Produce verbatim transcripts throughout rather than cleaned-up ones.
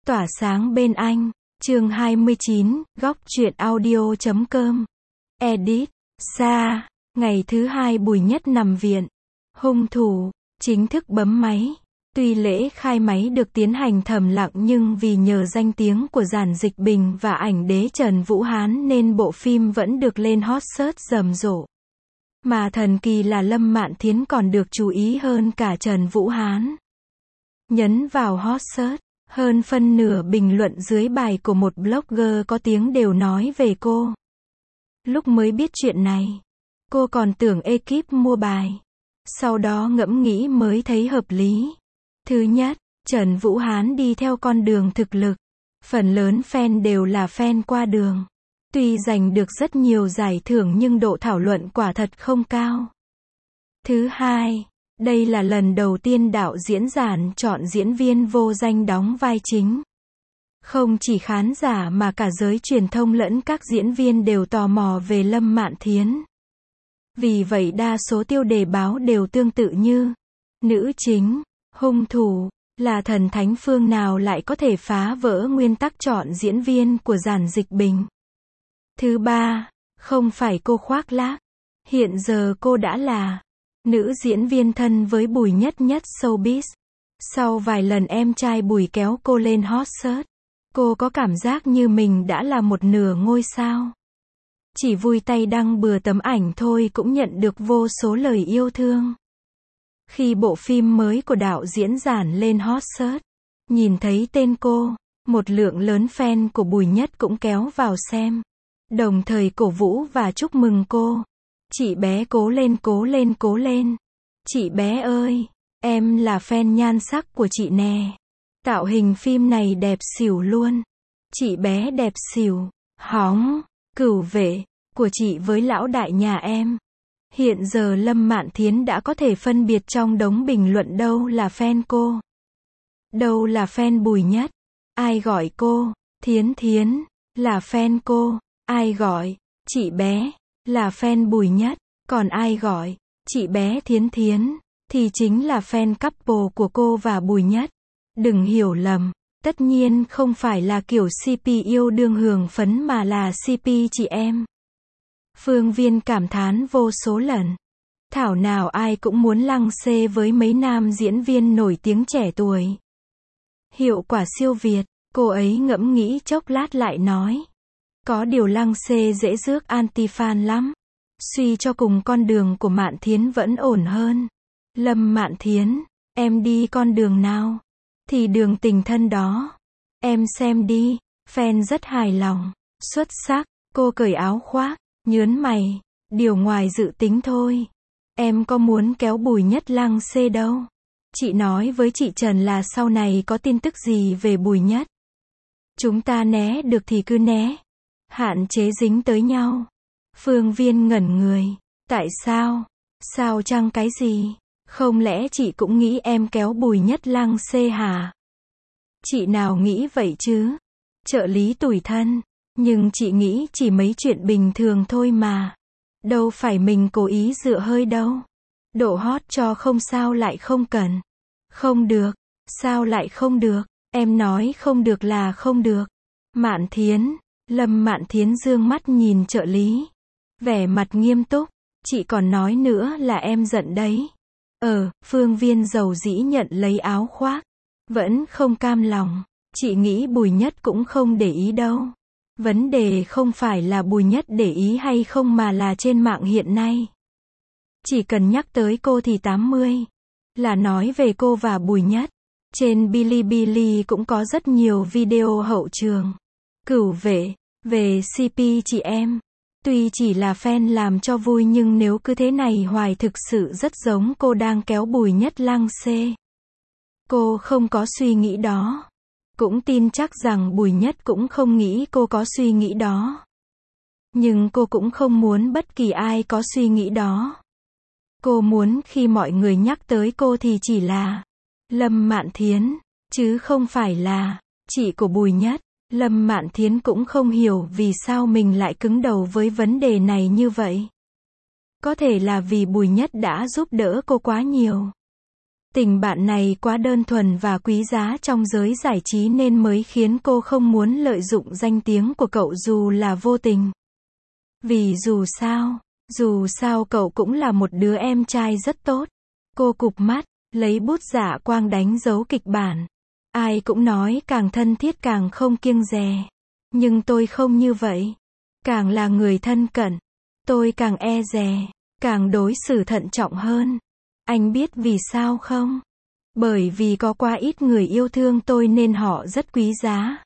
Tỏa sáng bên anh, chương hai mươi chín, góc truyện audio chấm com. Edit, Sa, ngày thứ hai Bùi Nhất nằm viện. Hung thủ, chính thức bấm máy. Tuy lễ khai máy được tiến hành thầm lặng nhưng vì nhờ danh tiếng của Giản Dịch Bình và ảnh đế Trần Vũ Hán nên bộ phim vẫn được lên hot search rầm rộ. Mà thần kỳ là Lâm Mạn Thiến còn được chú ý hơn cả Trần Vũ Hán. Nhấn vào hot search, hơn phân nửa bình luận dưới bài của một blogger có tiếng đều nói về cô. Lúc mới biết chuyện này, cô còn tưởng ekip mua bài. Sau đó ngẫm nghĩ mới thấy hợp lý. Thứ nhất, Trần Vũ Hán đi theo con đường thực lực. Phần lớn fan đều là fan qua đường. Tuy giành được rất nhiều giải thưởng nhưng độ thảo luận quả thật không cao. Thứ hai, đây là lần đầu tiên đạo diễn Giản chọn diễn viên vô danh đóng vai chính. Không chỉ khán giả mà cả giới truyền thông lẫn các diễn viên đều tò mò về Lâm Mạn Thiến. Vì vậy đa số tiêu đề báo đều tương tự như: nữ chính, hung thủ, là thần thánh phương nào lại có thể phá vỡ nguyên tắc chọn diễn viên của Giản Dịch Bình. Thứ ba, không phải cô khoác lác. Hiện giờ cô đã là nữ diễn viên thân với Bùi Nhất nhất showbiz. Sau vài lần em trai Bùi kéo cô lên hot search, cô có cảm giác như mình đã là một nửa ngôi sao. Chỉ vui tay đăng bừa tấm ảnh thôi cũng nhận được vô số lời yêu thương. Khi bộ phim mới của đạo diễn Giản lên hot search, nhìn thấy tên cô, một lượng lớn fan của Bùi Nhất cũng kéo vào xem. Đồng thời cổ vũ và chúc mừng cô. Chị bé cố lên cố lên cố lên. Chị bé ơi, em là fan nhan sắc của chị nè. Tạo hình phim này đẹp xỉu luôn. Chị bé đẹp xỉu. Hóng, cửu vệ của chị với lão đại nhà em. Hiện giờ Lâm Mạn Thiến đã có thể phân biệt trong đống bình luận đâu là fan cô, đâu là fan Bùi Nhất. Ai gọi cô Thiến Thiến là fan cô, ai gọi chị bé là fan Bùi Nhất, còn ai gọi chị bé Thiến Thiến thì chính là fan couple của cô và Bùi Nhất. Đừng hiểu lầm, tất nhiên không phải là kiểu xê pê yêu đương hưởng phấn mà là xê pê chị em. Phương Viên cảm thán vô số lần. Thảo nào ai cũng muốn lăng xê với mấy nam diễn viên nổi tiếng trẻ tuổi. Hiệu quả siêu việt, cô ấy ngẫm nghĩ chốc lát lại nói. Có điều lăng xê dễ rước anti-fan lắm. Suy cho cùng con đường của Mạn Thiến vẫn ổn hơn. Lâm Mạn Thiến, em đi con đường nào? Thì đường tình thân đó. Em xem đi, fan rất hài lòng. Xuất sắc, cô cởi áo khoác, nhớn mày. Điều ngoài dự tính thôi. Em có muốn kéo Bùi Nhất lăng xê đâu. Chị nói với chị Trần là sau này có tin tức gì về Bùi Nhất, chúng ta né được thì cứ né. Hạn chế dính tới nhau. Phương Viên ngẩn người. Tại sao? Sao chăng cái gì? Không lẽ chị cũng nghĩ em kéo Bùi Nhất lăng xê hả? Chị nào nghĩ vậy chứ? Trợ lý tủi thân. Nhưng chị nghĩ chỉ mấy chuyện bình thường thôi mà. Đâu phải mình cố ý dựa hơi đâu. Độ hot cho không sao lại không cần. Không được. Sao lại không được? Em nói không được là không được. Mạn Thiến. Lâm Mạn Thiến dương mắt nhìn trợ lý. Vẻ mặt nghiêm túc. Chị còn nói nữa là em giận đấy. Ờ, Phương Viên dầu dĩ nhận lấy áo khoác. Vẫn không cam lòng. Chị nghĩ Bùi Nhất cũng không để ý đâu. Vấn đề không phải là Bùi Nhất để ý hay không mà là trên mạng hiện nay. Chỉ cần nhắc tới cô thì tám mươi là nói về cô và Bùi Nhất. Trên Bilibili cũng có rất nhiều video hậu trường. Cửu vệ, về xê pê chị em. Tuy chỉ là fan làm cho vui nhưng nếu cứ thế này hoài thực sự rất giống cô đang kéo Bùi Nhất lăng xê. Cô không có suy nghĩ đó. Cũng tin chắc rằng Bùi Nhất cũng không nghĩ cô có suy nghĩ đó. Nhưng cô cũng không muốn bất kỳ ai có suy nghĩ đó. Cô muốn khi mọi người nhắc tới cô thì chỉ là Lâm Mạn Thiến, chứ không phải là chị của Bùi Nhất. Lâm Mạn Thiến cũng không hiểu vì sao mình lại cứng đầu với vấn đề này như vậy. Có thể là vì Bùi Nhất đã giúp đỡ cô quá nhiều. Tình bạn này quá đơn thuần và quý giá trong giới giải trí nên mới khiến cô không muốn lợi dụng danh tiếng của cậu dù là vô tình. Vì dù sao, dù sao cậu cũng là một đứa em trai rất tốt. Cô cụp mắt, lấy bút dạ quang đánh dấu kịch bản. Ai cũng nói càng thân thiết càng không kiêng dè. Nhưng tôi không như vậy. Càng là người thân cận, tôi càng e dè, càng đối xử thận trọng hơn. Anh biết vì sao không? Bởi vì có quá ít người yêu thương tôi nên họ rất quý giá.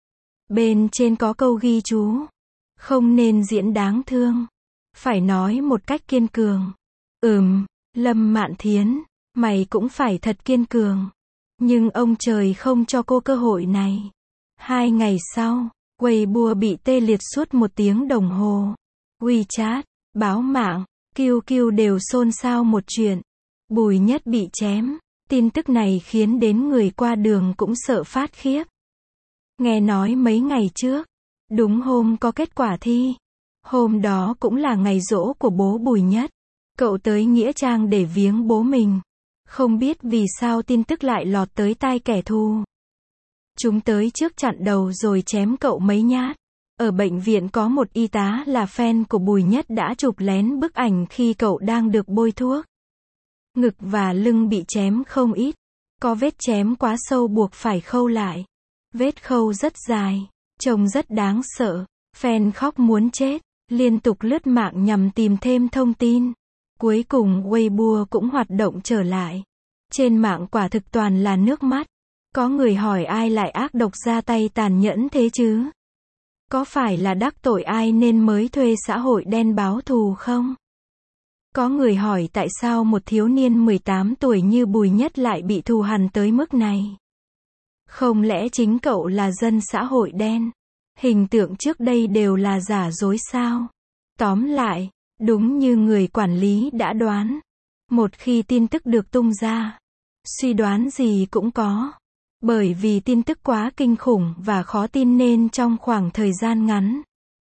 Bên trên có câu ghi chú. Không nên diễn đáng thương. Phải nói một cách kiên cường. Ừm, Lâm Mạn Thiến, mày cũng phải thật kiên cường. Nhưng ông trời không cho cô cơ hội này. Hai ngày sau, Weibo bị tê liệt suốt một tiếng đồng hồ. WeChat, báo mạng, Q Q đều xôn xao một chuyện. Bùi Nhất bị chém. Tin tức này khiến đến người qua đường cũng sợ phát khiếp. Nghe nói mấy ngày trước, đúng hôm có kết quả thi. Hôm đó cũng là ngày giỗ của bố Bùi Nhất. Cậu tới nghĩa trang để viếng bố mình. Không biết vì sao tin tức lại lọt tới tai kẻ thù. Chúng tới trước chặn đầu rồi chém cậu mấy nhát. Ở bệnh viện có một y tá là fan của Bùi Nhất đã chụp lén bức ảnh khi cậu đang được bôi thuốc. Ngực và lưng bị chém không ít. Có vết chém quá sâu buộc phải khâu lại. Vết khâu rất dài, trông rất đáng sợ. Fan khóc muốn chết, liên tục lướt mạng nhằm tìm thêm thông tin. Cuối cùng Weibo cũng hoạt động trở lại. Trên mạng quả thực toàn là nước mắt. Có người hỏi ai lại ác độc ra tay tàn nhẫn thế chứ? Có phải là đắc tội ai nên mới thuê xã hội đen báo thù không? Có người hỏi tại sao một thiếu niên mười tám tuổi như Bùi Nhất lại bị thù hằn tới mức này? Không lẽ chính cậu là dân xã hội đen? Hình tượng trước đây đều là giả dối sao? Tóm lại, đúng như người quản lý đã đoán. Một khi tin tức được tung ra, suy đoán gì cũng có. Bởi vì tin tức quá kinh khủng và khó tin nên trong khoảng thời gian ngắn,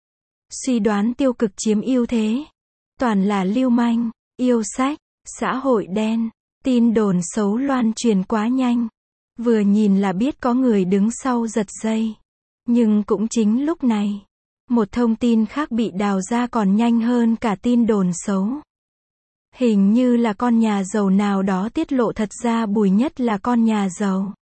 suy đoán tiêu cực chiếm ưu thế. Toàn là lưu manh, yêu sách, xã hội đen, tin đồn xấu loan truyền quá nhanh. Vừa nhìn là biết có người đứng sau giật dây. Nhưng cũng chính lúc này, một thông tin khác bị đào ra còn nhanh hơn cả tin đồn xấu. Hình như là con nhà giàu nào đó tiết lộ thật ra Bùi Nhất là con nhà giàu.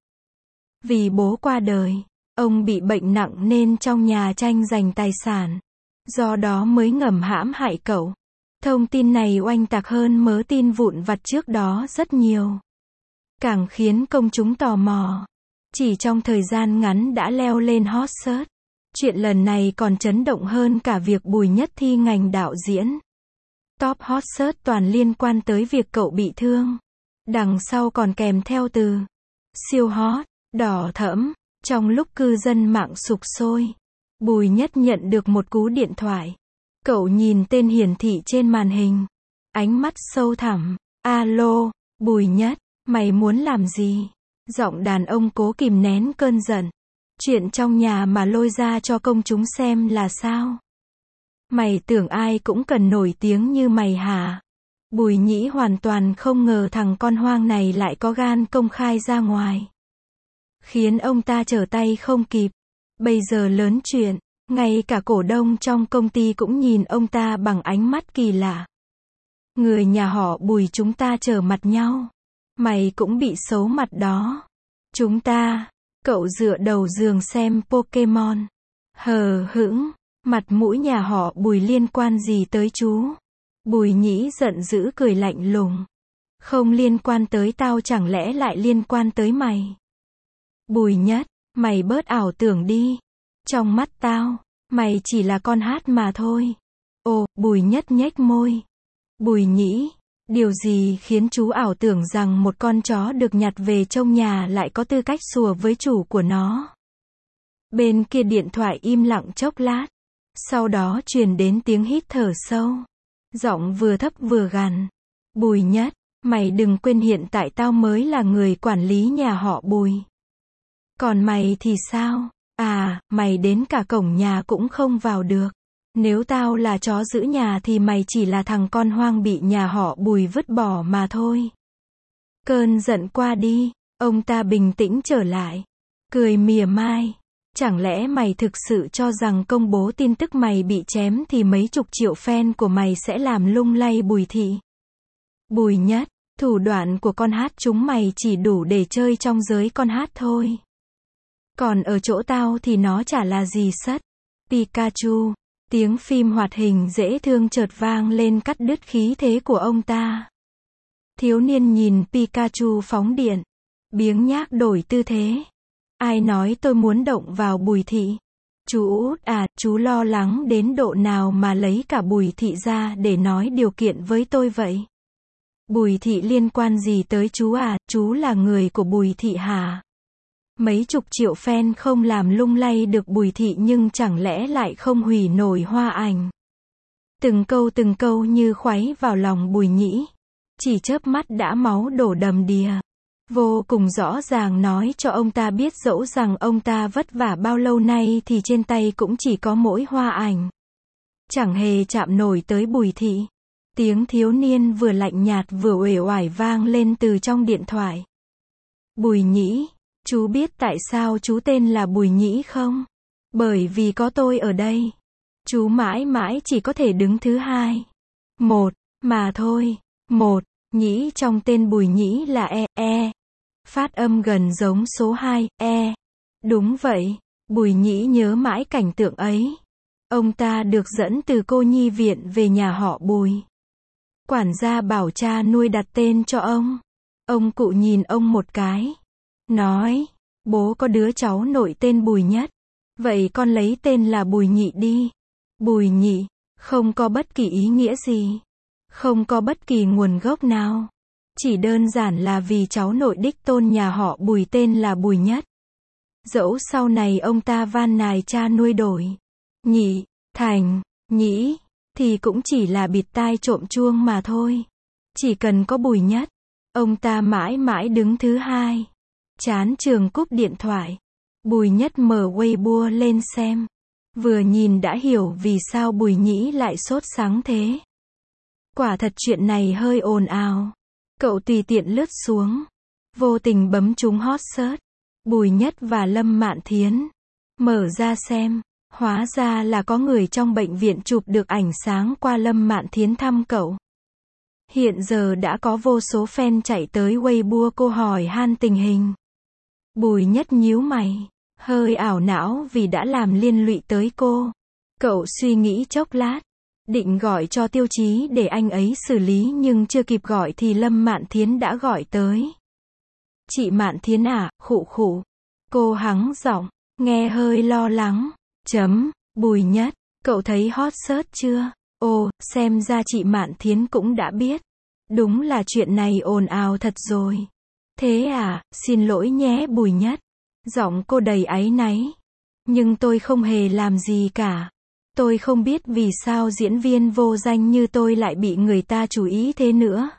Vì bố qua đời, ông bị bệnh nặng nên trong nhà tranh giành tài sản. Do đó mới ngầm hãm hại cậu. Thông tin này oanh tạc hơn mớ tin vụn vặt trước đó rất nhiều. Càng khiến công chúng tò mò. Chỉ trong thời gian ngắn đã leo lên hot search. Chuyện lần này còn chấn động hơn cả việc Bùi Nhất thi ngành đạo diễn. Top hot search toàn liên quan tới việc cậu bị thương. Đằng sau còn kèm theo từ siêu hot, đỏ thẫm. Trong lúc cư dân mạng sục sôi, Bùi Nhất nhận được một cú điện thoại. Cậu nhìn tên hiển thị trên màn hình. Ánh mắt sâu thẳm. Alo, Bùi Nhất, mày muốn làm gì? Giọng đàn ông cố kìm nén cơn giận. Chuyện trong nhà mà lôi ra cho công chúng xem là sao? Mày tưởng ai cũng cần nổi tiếng như mày hả? Bùi Nhĩ hoàn toàn không ngờ thằng con hoang này lại có gan công khai ra ngoài. Khiến ông ta trở tay không kịp. Bây giờ lớn chuyện, ngay cả cổ đông trong công ty cũng nhìn ông ta bằng ánh mắt kỳ lạ. Người nhà họ Bùi chúng ta trở mặt nhau. Mày cũng bị xấu mặt đó. Chúng ta, cậu dựa đầu giường xem Pokemon. Hờ hững, mặt mũi nhà họ Bùi liên quan gì tới chú? Bùi Nhĩ giận dữ cười lạnh lùng. Không liên quan tới tao chẳng lẽ lại liên quan tới mày? Bùi Nhất, mày bớt ảo tưởng đi. Trong mắt tao, mày chỉ là con hát mà thôi. Ồ, Bùi Nhất nhếch môi. Bùi Nhĩ, điều gì khiến chú ảo tưởng rằng một con chó được nhặt về trong nhà lại có tư cách sủa với chủ của nó? Bên kia điện thoại im lặng chốc lát. Sau đó truyền đến tiếng hít thở sâu. Giọng vừa thấp vừa gằn. Bùi Nhất, mày đừng quên hiện tại tao mới là người quản lý nhà họ Bùi. Còn mày thì sao? À, mày đến cả cổng nhà cũng không vào được. Nếu tao là chó giữ nhà thì mày chỉ là thằng con hoang bị nhà họ Bùi vứt bỏ mà thôi. Cơn giận qua đi, ông ta bình tĩnh trở lại. Cười mỉa mai. Chẳng lẽ mày thực sự cho rằng công bố tin tức mày bị chém thì mấy chục triệu fan của mày sẽ làm lung lay Bùi Thị? Bùi Nhất, thủ đoạn của con hát chúng mày chỉ đủ để chơi trong giới con hát thôi. Còn ở chỗ tao thì nó chả là gì sất. Pikachu, tiếng phim hoạt hình dễ thương chợt vang lên cắt đứt khí thế của ông ta. Thiếu niên nhìn Pikachu phóng điện. Biếng nhác đổi tư thế. Ai nói tôi muốn động vào Bùi Thị? Chú út à, chú lo lắng đến độ nào mà lấy cả Bùi Thị ra để nói điều kiện với tôi vậy? Bùi Thị liên quan gì tới chú à, chú là người của Bùi Thị hả? Mấy chục triệu fan không làm lung lay được Bùi Thị nhưng chẳng lẽ lại không hủy nổi Hoa Ảnh? Từng câu từng câu như khuấy vào lòng Bùi Nhĩ. Chỉ chớp mắt đã máu đổ đầm đìa. Vô cùng rõ ràng nói cho ông ta biết dẫu rằng ông ta vất vả bao lâu nay thì trên tay cũng chỉ có mỗi Hoa Ảnh. Chẳng hề chạm nổi tới Bùi Thị. Tiếng thiếu niên vừa lạnh nhạt vừa uể oải vang lên từ trong điện thoại. Bùi Nhĩ, chú biết tại sao chú tên là Bùi Nhĩ không? Bởi vì có tôi ở đây. Chú mãi mãi chỉ có thể đứng thứ hai. Một, mà thôi. Một, Nhĩ trong tên Bùi Nhĩ là E, E. Phát âm gần giống số hai, E. Đúng vậy, Bùi Nhĩ nhớ mãi cảnh tượng ấy. Ông ta được dẫn từ cô nhi viện về nhà họ Bùi. Quản gia bảo cha nuôi đặt tên cho ông. Ông cụ nhìn ông một cái. Nói, bố có đứa cháu nội tên Bùi Nhất. Vậy con lấy tên là Bùi Nhị đi. Bùi Nhị, không có bất kỳ ý nghĩa gì. Không có bất kỳ nguồn gốc nào. Chỉ đơn giản là vì cháu nội đích tôn nhà họ Bùi tên là Bùi Nhất. Dẫu sau này ông ta van nài cha nuôi đổi. Nhị, thành, Nhĩ, thì cũng chỉ là bịt tai trộm chuông mà thôi. Chỉ cần có Bùi Nhất, ông ta mãi mãi đứng thứ hai. Chán trường cúp điện thoại. Bùi Nhất mở Weibo lên xem. Vừa nhìn đã hiểu vì sao Bùi Nhĩ lại sốt sắng thế. Quả thật chuyện này hơi ồn ào. Cậu tùy tiện lướt xuống. Vô tình bấm trúng hot search. Bùi Nhất và Lâm Mạn Thiến. Mở ra xem. Hóa ra là có người trong bệnh viện chụp được ảnh sáng qua Lâm Mạn Thiến thăm cậu. Hiện giờ đã có vô số fan chạy tới Weibo cô hỏi han tình hình. Bùi Nhất nhíu mày. Hơi ảo não vì đã làm liên lụy tới cô. Cậu suy nghĩ chốc lát. Định gọi cho Tiêu Chí để anh ấy xử lý nhưng chưa kịp gọi thì Lâm Mạn Thiến đã gọi tới. Chị Mạn Thiến à, khụ khụ. Cô hắng giọng, nghe hơi lo lắng. Chấm, Bùi Nhất, cậu thấy hot search chưa? Ồ, xem ra chị Mạn Thiến cũng đã biết. Đúng là chuyện này ồn ào thật rồi. Thế à, xin lỗi nhé Bùi Nhất. Giọng cô đầy áy náy. Nhưng tôi không hề làm gì cả. Tôi không biết vì sao diễn viên vô danh như tôi lại bị người ta chú ý thế nữa.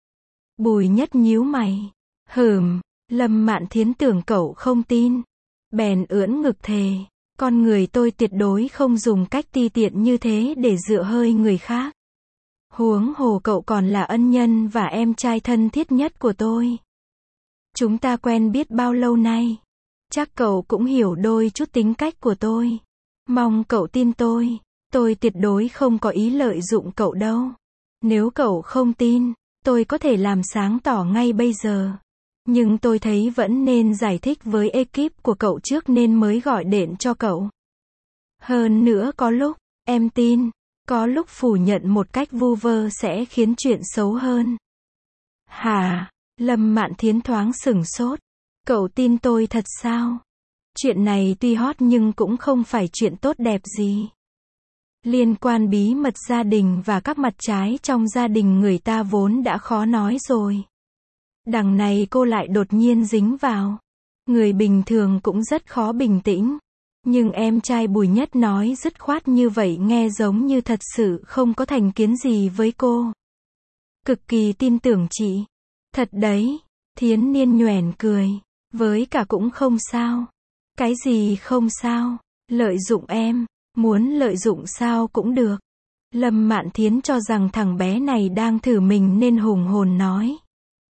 Bùi Nhất nhíu mày. Hừm, Lâm Mạn Thiến tưởng cậu không tin. Bèn ưỡn ngực thề. Con người tôi tuyệt đối không dùng cách ti tiện như thế để dựa hơi người khác. Huống hồ cậu còn là ân nhân và em trai thân thiết nhất của tôi. Chúng ta quen biết bao lâu nay. Chắc cậu cũng hiểu đôi chút tính cách của tôi. Mong cậu tin tôi. Tôi tuyệt đối không có ý lợi dụng cậu đâu. Nếu cậu không tin, tôi có thể làm sáng tỏ ngay bây giờ. Nhưng tôi thấy vẫn nên giải thích với ekip của cậu trước nên mới gọi điện cho cậu. Hơn nữa có lúc, em tin, có lúc phủ nhận một cách vu vơ sẽ khiến chuyện xấu hơn. Hả? Lâm Mạn Thiến thoáng sửng sốt. Cậu tin tôi thật sao? Chuyện này tuy hot nhưng cũng không phải chuyện tốt đẹp gì. Liên quan bí mật gia đình và các mặt trái trong gia đình người ta vốn đã khó nói rồi. Đằng này cô lại đột nhiên dính vào. Người bình thường cũng rất khó bình tĩnh. Nhưng em trai Bùi Nhất nói dứt khoát như vậy nghe giống như thật sự không có thành kiến gì với cô. Cực kỳ tin tưởng chị. Thật đấy. Thiến Niên nhoẻn cười. Với cả cũng không sao. Cái gì không sao? Lợi dụng em. Muốn lợi dụng sao cũng được. Lâm Mạn Thiến cho rằng thằng bé này đang thử mình nên hùng hồn nói.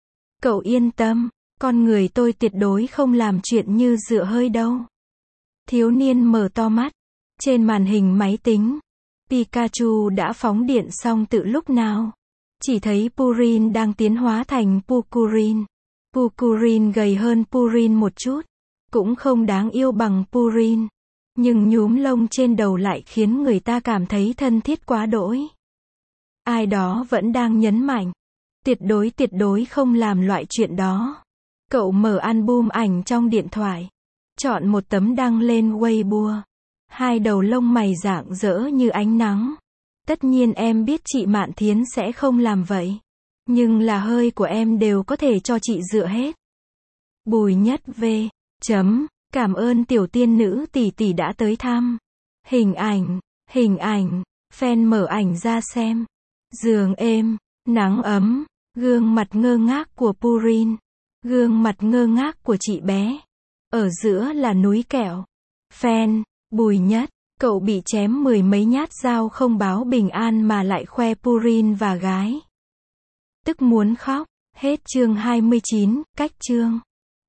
Cậu yên tâm, con người tôi tuyệt đối không làm chuyện như dựa hơi đâu. Thiếu niên mở to mắt. Trên màn hình máy tính, Pikachu đã phóng điện xong từ lúc nào. Chỉ thấy Purin đang tiến hóa thành Pukurin. Pukurin gầy hơn Purin một chút. Cũng không đáng yêu bằng Purin. Nhưng nhúm lông trên đầu lại khiến người ta cảm thấy thân thiết quá đỗi. Ai đó vẫn đang nhấn mạnh. Tuyệt đối tuyệt đối không làm loại chuyện đó. Cậu mở album ảnh trong điện thoại. Chọn một tấm đăng lên Weibo. Hai đầu lông mày rạng rỡ như ánh nắng. Tất nhiên em biết chị Mạn Thiến sẽ không làm vậy. Nhưng là hơi của em đều có thể cho chị dựa hết. Bùi Nhất V. Chấm. Cảm ơn tiểu tiên nữ tỷ tỷ đã tới thăm. Hình ảnh. Hình ảnh. Fan mở ảnh ra xem. Giường êm. Nắng ấm. Gương mặt ngơ ngác của Purin. Gương mặt ngơ ngác của chị bé. Ở giữa là núi kẹo. Fan. Bùi Nhất. Cậu bị chém mười mấy nhát dao không báo bình an mà lại khoe Purin và gái. Tức muốn khóc. Hết chương hai mươi chín, cách chương.